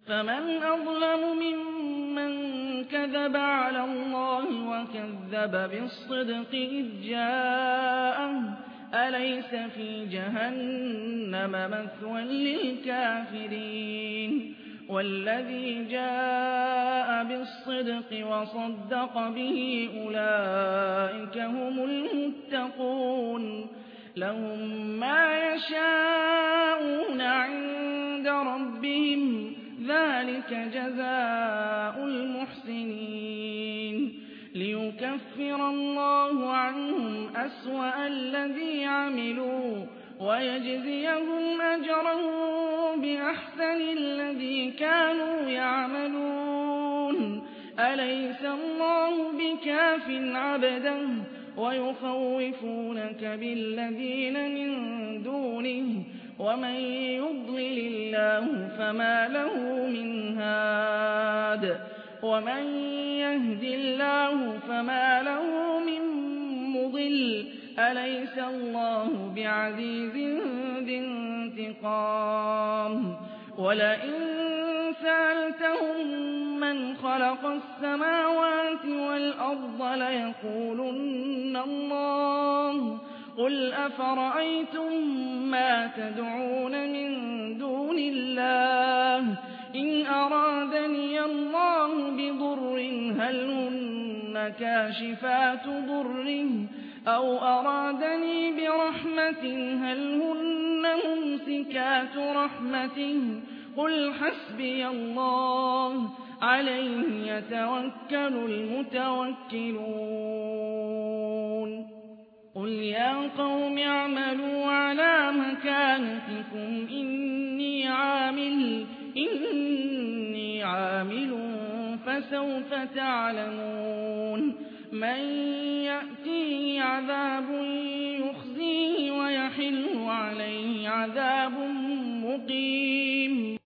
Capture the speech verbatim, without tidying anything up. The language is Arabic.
فمن أظلم ممن كذب على الله وكذب بالصدق إذ جاءه أليس في جهنم مثوى للكافرين والذي جاء بالصدق وصدق به أولئك هم المتقون لهم ما يشاءون عند ربهم ذلك جزاء المحسنين ليكفر الله عنهم أسوأ الذي عملوا ويجزيهم أجرهم بأحسن الذي كانوا يعملون أليس الله بكاف عبده ويخوفونك بالذين من دونه ومن يضلل الله فما له من هاد ومن يهد الله فما له من مضل أليس الله بعزيز ذي انتقام ولئن سألتهم من خلق السماوات والأرض ليقولن الله قل أفرأيتم ما تدعون من دون الله إن أرادني الله بضر هل هن كاشفات ضره أو أرادني برحمة هل هن ممسكات رحمته قل حسبي الله عليه يتوكل المتوكلون قل يا قوم اعملوا على مكانتكم إني عامل إني عامل فسوف تعلمون من يأتيه عذاب يخزيه ويحل عليه عذاب مقيم